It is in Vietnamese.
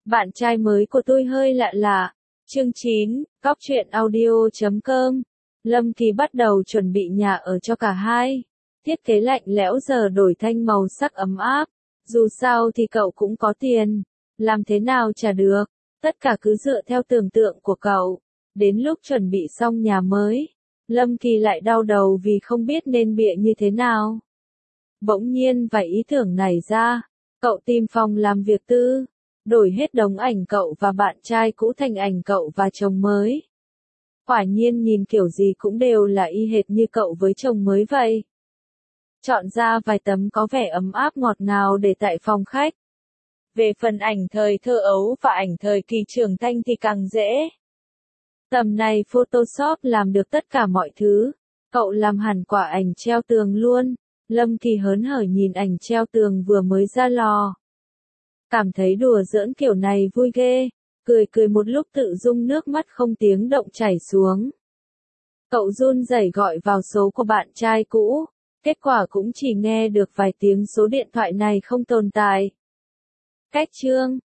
Bạn trai mới của tôi hơi lạ lạ. Chương 9, Cóc truyện audio.com. Lâm Kỳ bắt đầu chuẩn bị nhà ở cho cả hai. Thiết kế lạnh lẽo giờ đổi thanh màu sắc ấm áp. Dù sao thì cậu cũng có tiền. Làm thế nào trả được. Tất cả cứ dựa theo tưởng tượng của cậu. Đến lúc chuẩn bị xong nhà mới, Lâm Kỳ lại đau đầu vì không biết nên bịa như thế nào. Bỗng nhiên vài ý tưởng nảy ra. Cậu tìm phòng làm việc tư. Đổi hết đống ảnh cậu và bạn trai cũ thành ảnh cậu và chồng mới. Quả nhiên nhìn kiểu gì cũng đều là y hệt như cậu với chồng mới vậy. Chọn ra vài tấm có vẻ ấm áp ngọt ngào để tại phòng khách. Về phần ảnh thời thơ ấu và ảnh thời kỳ trưởng thành thì càng dễ. Tầm này Photoshop làm được tất cả mọi thứ. Cậu làm hẳn quả ảnh treo tường luôn. Lâm Kỳ hớn hở nhìn ảnh treo tường vừa mới ra lò. Cảm thấy đùa giỡn kiểu này vui ghê. Cười một lúc tự dưng nước mắt không tiếng động chảy xuống. Cậu run rẩy gọi vào số của bạn trai cũ. Kết quả cũng chỉ nghe được vài tiếng số điện thoại này không tồn tại. Cách chương